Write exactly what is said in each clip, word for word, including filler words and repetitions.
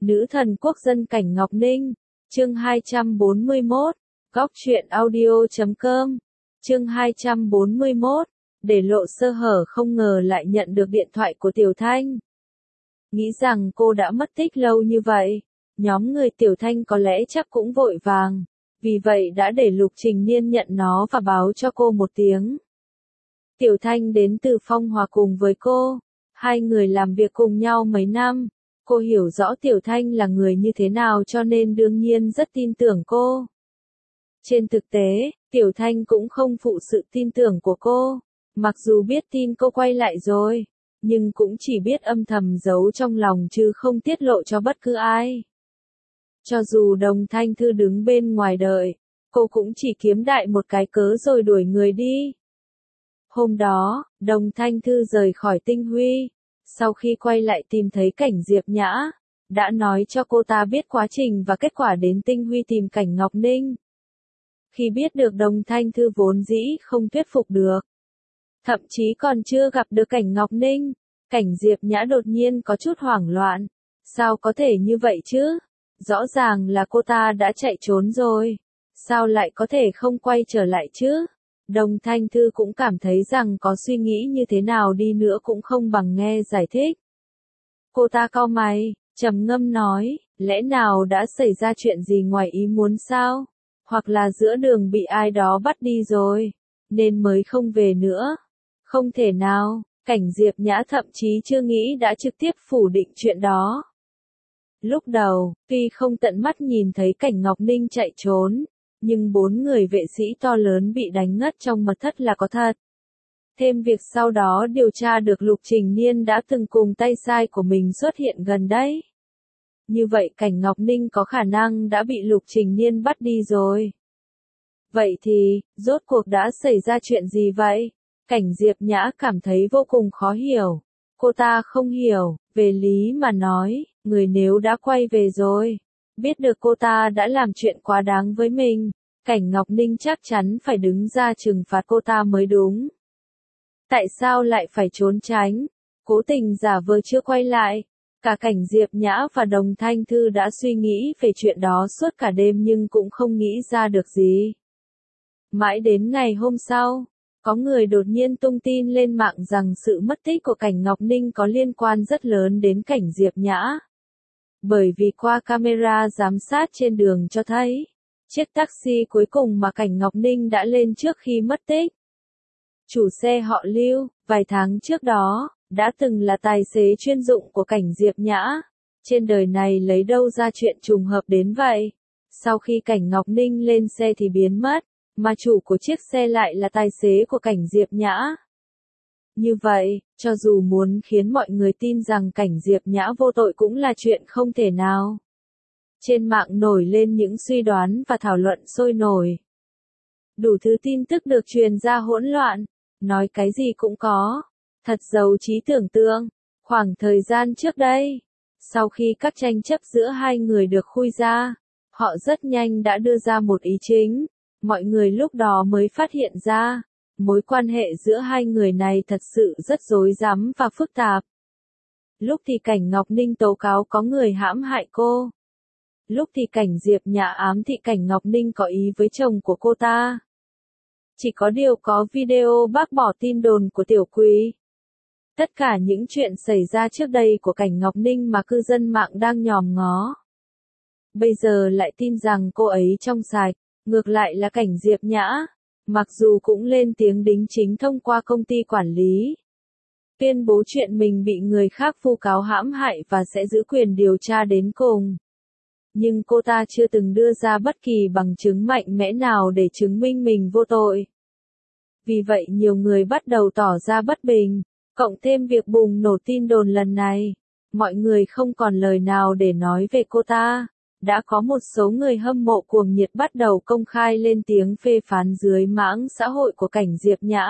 Nữ thần quốc dân Cảnh Ngọc Ninh, chương hai trăm bốn mươi mốt, góc truyện audio chấm com, chương hai trăm bốn mươi mốt, để lộ sơ hở không ngờ lại nhận được điện thoại của Tiểu Thanh. Nghĩ rằng cô đã mất tích lâu như vậy, nhóm người Tiểu Thanh có lẽ chắc cũng vội vàng, vì vậy đã để Lục Trình Niên nhận nó và báo cho cô một tiếng. Tiểu Thanh đến từ Phong Hòa cùng với cô, hai người làm việc cùng nhau mấy năm. Cô hiểu rõ Tiểu Thanh là người như thế nào cho nên đương nhiên rất tin tưởng cô. Trên thực tế, Tiểu Thanh cũng không phụ sự tin tưởng của cô. Mặc dù biết tin cô quay lại rồi, nhưng cũng chỉ biết âm thầm giấu trong lòng chứ không tiết lộ cho bất cứ ai. Cho dù Đồng Thanh Thư đứng bên ngoài đợi, cô cũng chỉ kiếm đại một cái cớ rồi đuổi người đi. Hôm đó, Đồng Thanh Thư rời khỏi Tinh Huy. Sau khi quay lại tìm thấy Cảnh Diệp Nhã, đã nói cho cô ta biết quá trình và kết quả đến Tinh Huy tìm Cảnh Ngọc Ninh. Khi biết được Đồng Thanh Thư vốn dĩ không thuyết phục được, thậm chí còn chưa gặp được Cảnh Ngọc Ninh, Cảnh Diệp Nhã đột nhiên có chút hoảng loạn. Sao có thể như vậy chứ? Rõ ràng là cô ta đã chạy trốn rồi. Sao lại có thể không quay trở lại chứ? Đồng Thanh Thư cũng cảm thấy rằng có suy nghĩ như thế nào đi nữa cũng không bằng nghe giải thích. Cô ta cau mày, trầm ngâm nói, lẽ nào đã xảy ra chuyện gì ngoài ý muốn sao? Hoặc là giữa đường bị ai đó bắt đi rồi, nên mới không về nữa. Không thể nào, Cảnh Diệp Nhã thậm chí chưa nghĩ đã trực tiếp phủ định chuyện đó. Lúc đầu, tuy không tận mắt nhìn thấy Cảnh Ngọc Ninh chạy trốn, nhưng bốn người vệ sĩ to lớn bị đánh ngất trong mật thất là có thật. Thêm việc sau đó điều tra được Lục Trình Niên đã từng cùng tay sai của mình xuất hiện gần đấy. Như vậy Cảnh Ngọc Ninh có khả năng đã bị Lục Trình Niên bắt đi rồi. Vậy thì, rốt cuộc đã xảy ra chuyện gì vậy? Cảnh Diệp Nhã cảm thấy vô cùng khó hiểu. Cô ta không hiểu, về lý mà nói, người nếu đã quay về rồi, biết được cô ta đã làm chuyện quá đáng với mình, Cảnh Ngọc Ninh chắc chắn phải đứng ra trừng phạt cô ta mới đúng. Tại sao lại phải trốn tránh, cố tình giả vờ chưa quay lại? Cả Cảnh Diệp Nhã và Đồng Thanh Thư đã suy nghĩ về chuyện đó suốt cả đêm nhưng cũng không nghĩ ra được gì. Mãi đến ngày hôm sau, có người đột nhiên tung tin lên mạng rằng sự mất tích của Cảnh Ngọc Ninh có liên quan rất lớn đến Cảnh Diệp Nhã. Bởi vì qua camera giám sát trên đường cho thấy, chiếc taxi cuối cùng mà Cảnh Ngọc Ninh đã lên trước khi mất tích. Chủ xe họ Lưu, vài tháng trước đó, đã từng là tài xế chuyên dụng của Cảnh Diệp Nhã. Trên đời này lấy đâu ra chuyện trùng hợp đến vậy? Sau khi Cảnh Ngọc Ninh lên xe thì biến mất, mà chủ của chiếc xe lại là tài xế của Cảnh Diệp Nhã. Như vậy, cho dù muốn khiến mọi người tin rằng Cảnh Diệp Nhã vô tội cũng là chuyện không thể nào. Trên mạng nổi lên những suy đoán và thảo luận sôi nổi. Đủ thứ tin tức được truyền ra hỗn loạn, nói cái gì cũng có. Thật giàu trí tưởng tượng. Khoảng thời gian trước đây, sau khi các tranh chấp giữa hai người được khui ra, họ rất nhanh đã đưa ra một ý chính. Mọi người lúc đó mới phát hiện ra, mối quan hệ giữa hai người này thật sự rất rối rắm và phức tạp. Lúc thì Cảnh Ngọc Ninh tố cáo có người hãm hại cô. Lúc thì Cảnh Diệp Nhã ám thị Cảnh Ngọc Ninh có ý với chồng của cô ta. Chỉ có điều có video bác bỏ tin đồn của Tiểu Quỳ. Tất cả những chuyện xảy ra trước đây của Cảnh Ngọc Ninh mà cư dân mạng đang nhòm ngó. Bây giờ lại tin rằng cô ấy trong sạch, ngược lại là Cảnh Diệp Nhã, mặc dù cũng lên tiếng đính chính thông qua công ty quản lý. Tuyên bố chuyện mình bị người khác vu cáo hãm hại và sẽ giữ quyền điều tra đến cùng. Nhưng cô ta chưa từng đưa ra bất kỳ bằng chứng mạnh mẽ nào để chứng minh mình vô tội. Vì vậy nhiều người bắt đầu tỏ ra bất bình, cộng thêm việc bùng nổ tin đồn lần này. Mọi người không còn lời nào để nói về cô ta. Đã có một số người hâm mộ cuồng nhiệt bắt đầu công khai lên tiếng phê phán dưới mạng xã hội của Cảnh Diệp Nhã.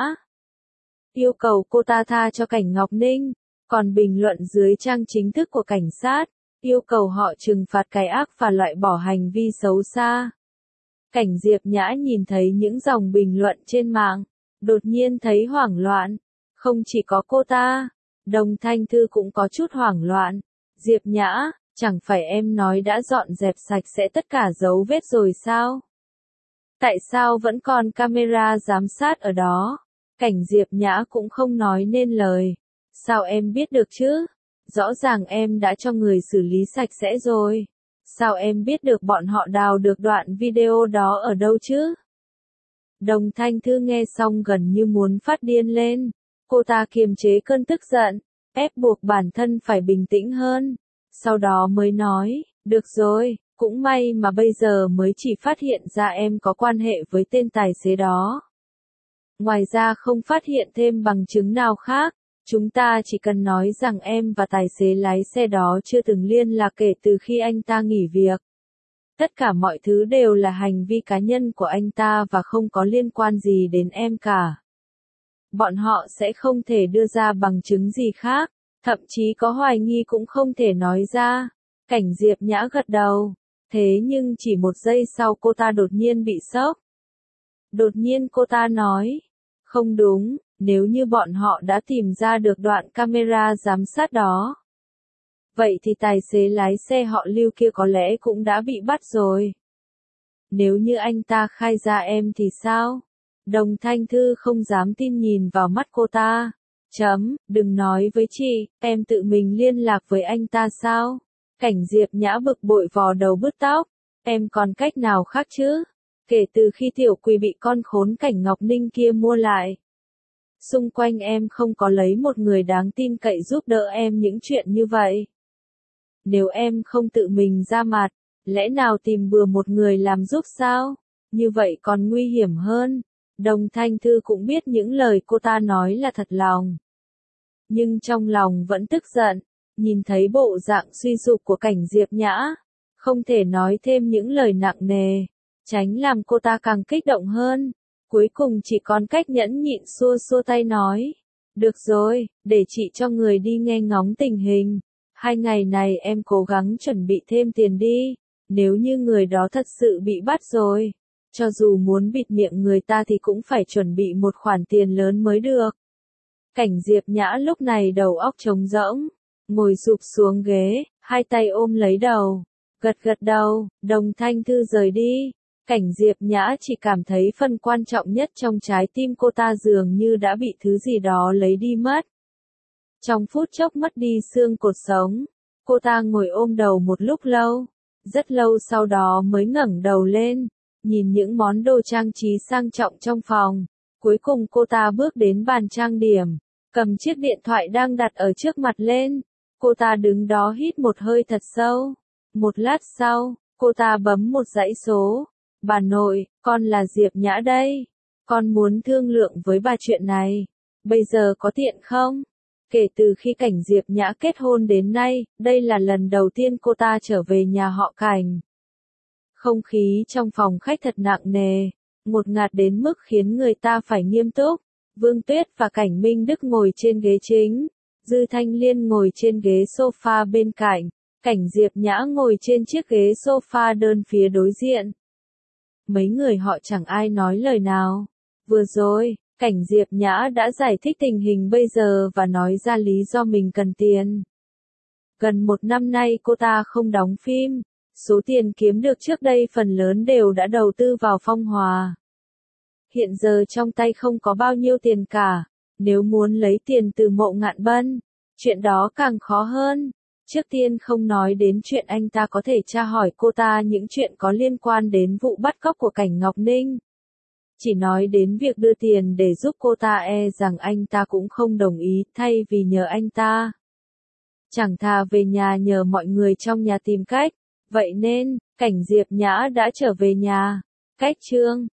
Yêu cầu cô ta tha cho Cảnh Ngọc Ninh, còn bình luận dưới trang chính thức của cảnh sát, yêu cầu họ trừng phạt cái ác và loại bỏ hành vi xấu xa. Cảnh Diệp Nhã nhìn thấy những dòng bình luận trên mạng, đột nhiên thấy hoảng loạn. Không chỉ có cô ta, Đồng Thanh Thư cũng có chút hoảng loạn. Diệp Nhã, Chẳng phải em nói đã dọn dẹp sạch sẽ tất cả dấu vết rồi sao? Tại sao vẫn còn camera giám sát ở đó? Cảnh Diệp Nhã cũng không nói nên lời. Sao em biết được chứ? Rõ ràng em đã cho người xử lý sạch sẽ rồi. Sao em biết được bọn họ đào được đoạn video đó ở đâu chứ? Đồng Thanh Thư nghe xong gần như muốn phát điên lên. Cô ta kiềm chế cơn tức giận, ép buộc bản thân phải bình tĩnh hơn. Sau đó mới nói, được rồi, cũng may mà bây giờ mới chỉ phát hiện ra em có quan hệ với tên tài xế đó. Ngoài ra không phát hiện thêm bằng chứng nào khác, chúng ta chỉ cần nói rằng em và tài xế lái xe đó chưa từng liên lạc kể từ khi anh ta nghỉ việc. Tất cả mọi thứ đều là hành vi cá nhân của anh ta và không có liên quan gì đến em cả. Bọn họ sẽ không thể đưa ra bằng chứng gì khác, thậm chí có hoài nghi cũng không thể nói ra. Cảnh Diệp Nhã gật đầu, thế nhưng chỉ một giây sau cô ta đột nhiên bị sốc. Đột nhiên cô ta nói, không đúng, nếu như bọn họ đã tìm ra được đoạn camera giám sát đó. Vậy thì tài xế lái xe họ Lưu kia có lẽ cũng đã bị bắt rồi. Nếu như anh ta khai ra em thì sao? Đồng Thanh Thư không dám tin nhìn vào mắt cô ta. Chấm, đừng nói với chị, em tự mình liên lạc với anh ta sao? Cảnh Diệp Nhã bực bội vò đầu bứt tóc. Em còn cách nào khác chứ? Kể từ khi Tiểu Quỳ bị con khốn Cảnh Ngọc Ninh kia mua lại. Xung quanh em không có lấy một người đáng tin cậy giúp đỡ em những chuyện như vậy. Nếu em không tự mình ra mặt, lẽ nào tìm bừa một người làm giúp sao? Như vậy còn nguy hiểm hơn. Đồng Thanh Thư cũng biết những lời cô ta nói là thật lòng. Nhưng trong lòng vẫn tức giận, nhìn thấy bộ dạng suy sụp của Cảnh Diệp Nhã. Không thể nói thêm những lời nặng nề, tránh làm cô ta càng kích động hơn. Cuối cùng chỉ còn cách nhẫn nhịn xua xua tay nói. Được rồi, để chị cho người đi nghe ngóng tình hình. Hai ngày này em cố gắng chuẩn bị thêm tiền đi. Nếu như người đó thật sự bị bắt rồi, cho dù muốn bịt miệng người ta thì cũng phải chuẩn bị một khoản tiền lớn mới được. Cảnh Diệp Nhã lúc này đầu óc trống rỗng, ngồi sụp xuống ghế, hai tay ôm lấy đầu, gật gật đầu. Đồng Thanh Thư rời đi. Cảnh Diệp Nhã chỉ cảm thấy phần quan trọng nhất trong trái tim cô ta dường như đã bị thứ gì đó lấy đi mất. Trong phút chốc mất đi xương cột sống, cô ta ngồi ôm đầu một lúc lâu, rất lâu sau đó mới ngẩng đầu lên, nhìn những món đồ trang trí sang trọng trong phòng. Cuối cùng cô ta bước đến bàn trang điểm, cầm chiếc điện thoại đang đặt ở trước mặt lên. Cô ta đứng đó hít một hơi thật sâu. Một lát sau, cô ta bấm một dãy số. Bà nội, con là Diệp Nhã đây. Con muốn thương lượng với bà chuyện này. Bây giờ có tiện không? Kể từ khi Cảnh Diệp Nhã kết hôn đến nay, đây là lần đầu tiên cô ta trở về nhà họ Cảnh. Không khí trong phòng khách thật nặng nề, ngột ngạt đến mức khiến người ta phải nghiêm túc. Vương Tuyết và Cảnh Minh Đức ngồi trên ghế chính, Dư Thanh Liên ngồi trên ghế sofa bên cạnh, Cảnh Diệp Nhã ngồi trên chiếc ghế sofa đơn phía đối diện. Mấy người họ chẳng ai nói lời nào. Vừa rồi, Cảnh Diệp Nhã đã giải thích tình hình bây giờ và nói ra lý do mình cần tiền. Gần một năm nay cô ta không đóng phim, số tiền kiếm được trước đây phần lớn đều đã đầu tư vào Phong Hòa. Hiện giờ trong tay không có bao nhiêu tiền cả, nếu muốn lấy tiền từ Mộ Ngạn Bân, chuyện đó càng khó hơn. Trước tiên không nói đến chuyện anh ta có thể tra hỏi cô ta những chuyện có liên quan đến vụ bắt cóc của Cảnh Ngọc Ninh. Chỉ nói đến việc đưa tiền để giúp cô ta e rằng anh ta cũng không đồng ý, thay vì nhờ anh ta. Chẳng thà về nhà nhờ mọi người trong nhà tìm cách. Vậy nên, Cảnh Diệp Nhã đã trở về nhà. Cách chương